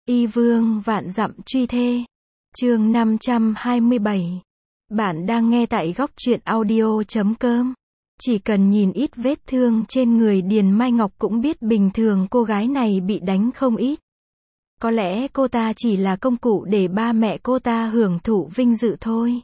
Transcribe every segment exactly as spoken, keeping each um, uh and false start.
Y vương vạn dặm truy thê. Chương năm trăm hai mươi bảy. Bạn đang nghe tại góc truyện audio chấm com. Chỉ cần nhìn ít vết thương trên người Điền Mai Ngọc cũng biết bình thường cô gái này bị đánh không ít. Có lẽ cô ta chỉ là công cụ để ba mẹ cô ta hưởng thụ vinh dự thôi.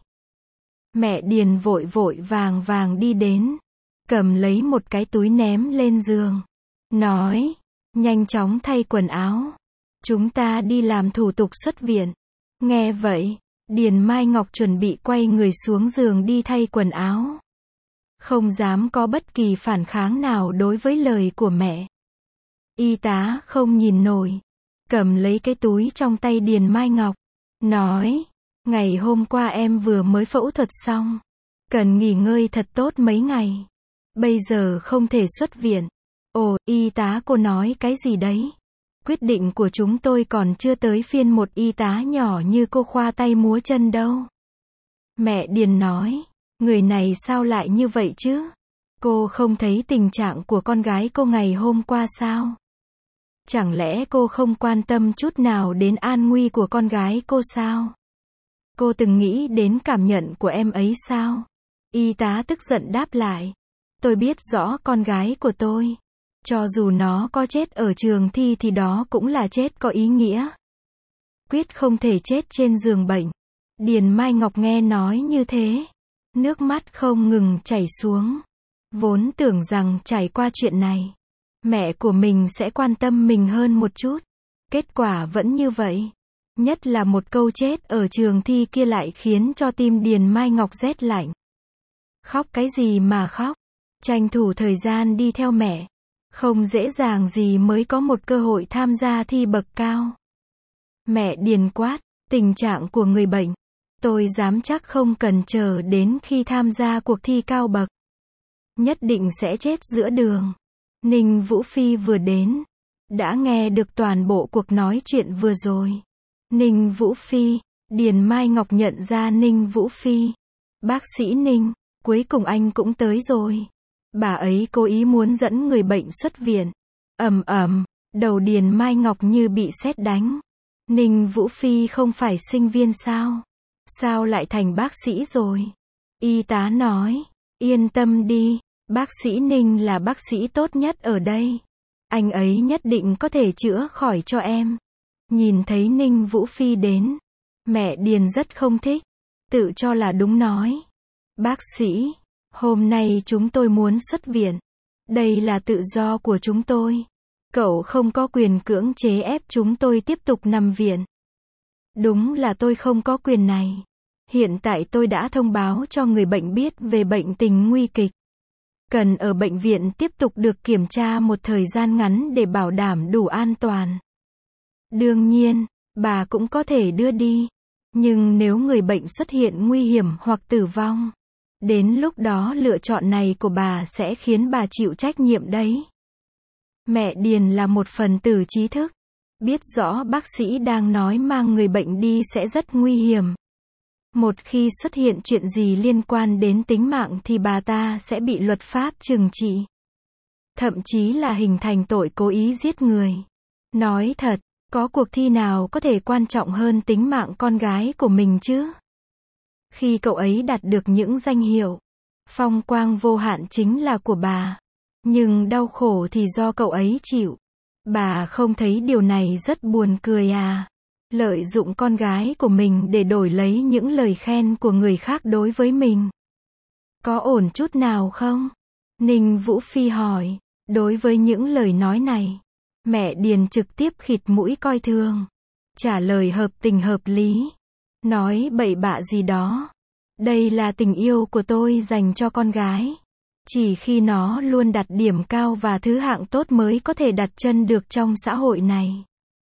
Mẹ Điền vội vội vàng vàng đi đến, cầm lấy một cái túi ném lên giường, nói, nhanh chóng thay quần áo. Chúng ta đi làm thủ tục xuất viện. Nghe vậy, Điền Mai Ngọc chuẩn bị quay người xuống giường đi thay quần áo. Không dám có bất kỳ phản kháng nào đối với lời của mẹ. Y tá không nhìn nổi, cầm lấy cái túi trong tay Điền Mai Ngọc, nói, ngày hôm qua em vừa mới phẫu thuật xong, cần nghỉ ngơi thật tốt mấy ngày. Bây giờ không thể xuất viện. Ồ, y tá cô nói cái gì đấy? Quyết định của chúng tôi còn chưa tới phiên một y tá nhỏ như cô khoa tay múa chân đâu. Mẹ Điền nói, người này sao lại như vậy chứ? Cô không thấy tình trạng của con gái cô ngày hôm qua sao? Chẳng lẽ cô không quan tâm chút nào đến an nguy của con gái cô sao? Cô từng nghĩ đến cảm nhận của em ấy sao? Y tá tức giận đáp lại, tôi biết rõ con gái của tôi. Cho dù nó có chết ở trường thi thì đó cũng là chết có ý nghĩa. Quyết không thể chết trên giường bệnh. Điền Mai Ngọc nghe nói như thế, nước mắt không ngừng chảy xuống. Vốn tưởng rằng trải qua chuyện này, mẹ của mình sẽ quan tâm mình hơn một chút. Kết quả vẫn như vậy. Nhất là một câu chết ở trường thi kia lại khiến cho tim Điền Mai Ngọc rét lạnh. Khóc cái gì mà khóc? Tranh thủ thời gian đi theo mẹ. Không dễ dàng gì mới có một cơ hội tham gia thi bậc cao. Mẹ Điền quát, tình trạng của người bệnh, tôi dám chắc không cần chờ đến khi tham gia cuộc thi cao bậc. Nhất định sẽ chết giữa đường. Ninh Vũ Phi vừa đến, đã nghe được toàn bộ cuộc nói chuyện vừa rồi. Ninh Vũ Phi, Điền Mai Ngọc nhận ra Ninh Vũ Phi. Bác sĩ Ninh, cuối cùng anh cũng tới rồi. Bà ấy cố ý muốn dẫn người bệnh xuất viện. Ầm ầm, đầu Điền Mai Ngọc như bị sét đánh. Ninh Vũ Phi không phải sinh viên sao? Sao lại thành bác sĩ rồi? Y tá nói, yên tâm đi, bác sĩ Ninh là bác sĩ tốt nhất ở đây. Anh ấy nhất định có thể chữa khỏi cho em. Nhìn thấy Ninh Vũ Phi đến, mẹ Điền rất không thích, tự cho là đúng nói, bác sĩ, hôm nay chúng tôi muốn xuất viện. Đây là tự do của chúng tôi. Cậu không có quyền cưỡng chế ép chúng tôi tiếp tục nằm viện. Đúng là tôi không có quyền này. Hiện tại tôi đã thông báo cho người bệnh biết về bệnh tình nguy kịch. Cần ở bệnh viện tiếp tục được kiểm tra một thời gian ngắn để bảo đảm đủ an toàn. Đương nhiên, bà cũng có thể đưa đi. Nhưng nếu người bệnh xuất hiện nguy hiểm hoặc tử vong, đến lúc đó lựa chọn này của bà sẽ khiến bà chịu trách nhiệm đấy. Mẹ Điền là một phần tử trí thức, biết rõ bác sĩ đang nói mang người bệnh đi sẽ rất nguy hiểm. Một khi xuất hiện chuyện gì liên quan đến tính mạng thì bà ta sẽ bị luật pháp trừng trị. Thậm chí là hình thành tội cố ý giết người. Nói thật, có cuộc thi nào có thể quan trọng hơn tính mạng con gái của mình chứ? Khi cậu ấy đạt được những danh hiệu, phong quang vô hạn chính là của bà. Nhưng đau khổ thì do cậu ấy chịu. Bà không thấy điều này rất buồn cười à? Lợi dụng con gái của mình để đổi lấy những lời khen của người khác đối với mình. Có ổn chút nào không? Ninh Vũ Phi hỏi. Đối với những lời nói này, mẹ Điền trực tiếp khịt mũi coi thường. Trả lời hợp tình hợp lý. Nói bậy bạ gì đó. Đây là tình yêu của tôi dành cho con gái. Chỉ khi nó luôn đặt điểm cao và thứ hạng tốt mới có thể đặt chân được trong xã hội này.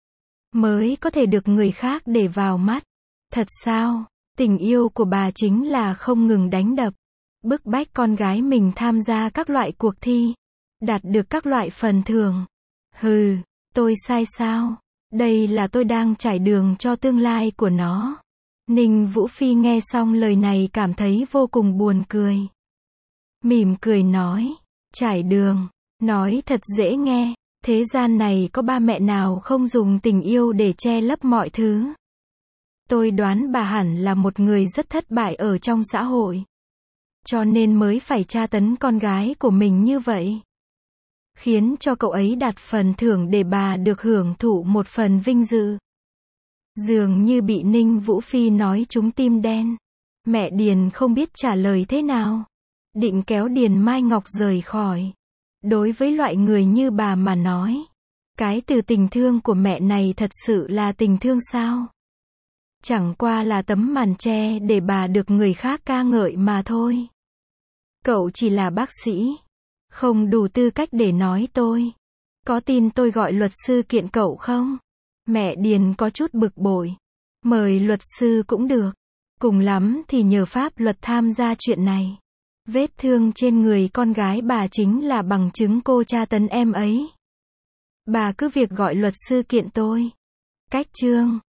Mới có thể được người khác để vào mắt. Thật sao? Tình yêu của bà chính là không ngừng đánh đập, bức bách con gái mình tham gia các loại cuộc thi, đạt được các loại phần thưởng. Hừ, tôi sai sao? Đây là tôi đang trải đường cho tương lai của nó. Ninh Vũ Phi nghe xong lời này cảm thấy vô cùng buồn cười. Mỉm cười nói, trải đường, nói thật dễ nghe, Thế gian này có ba mẹ nào không dùng tình yêu để che lấp mọi thứ. Tôi đoán bà hẳn là một người rất thất bại ở trong xã hội. Cho nên mới phải tra tấn con gái của mình như vậy. Khiến cho cậu ấy đặt phần thưởng để bà được hưởng thụ một phần vinh dự. Dường như bị Ninh Vũ Phi nói trúng tim đen. Mẹ Điền không biết trả lời thế nào. Định kéo Điền Mai Ngọc rời khỏi. Đối với loại người như bà mà nói, cái từ tình thương của mẹ này thật sự là tình thương sao? Chẳng qua là tấm màn che để bà được người khác ca ngợi mà thôi. Cậu chỉ là bác sĩ, không đủ tư cách để nói tôi. Có tin tôi gọi luật sư kiện cậu không? Mẹ Điền có chút bực bội. Mời luật sư cũng được. Cùng lắm thì nhờ pháp luật tham gia chuyện này. Vết thương trên người con gái bà chính là bằng chứng cô tra tấn em ấy. Bà cứ việc gọi luật sư kiện tôi. Cách chương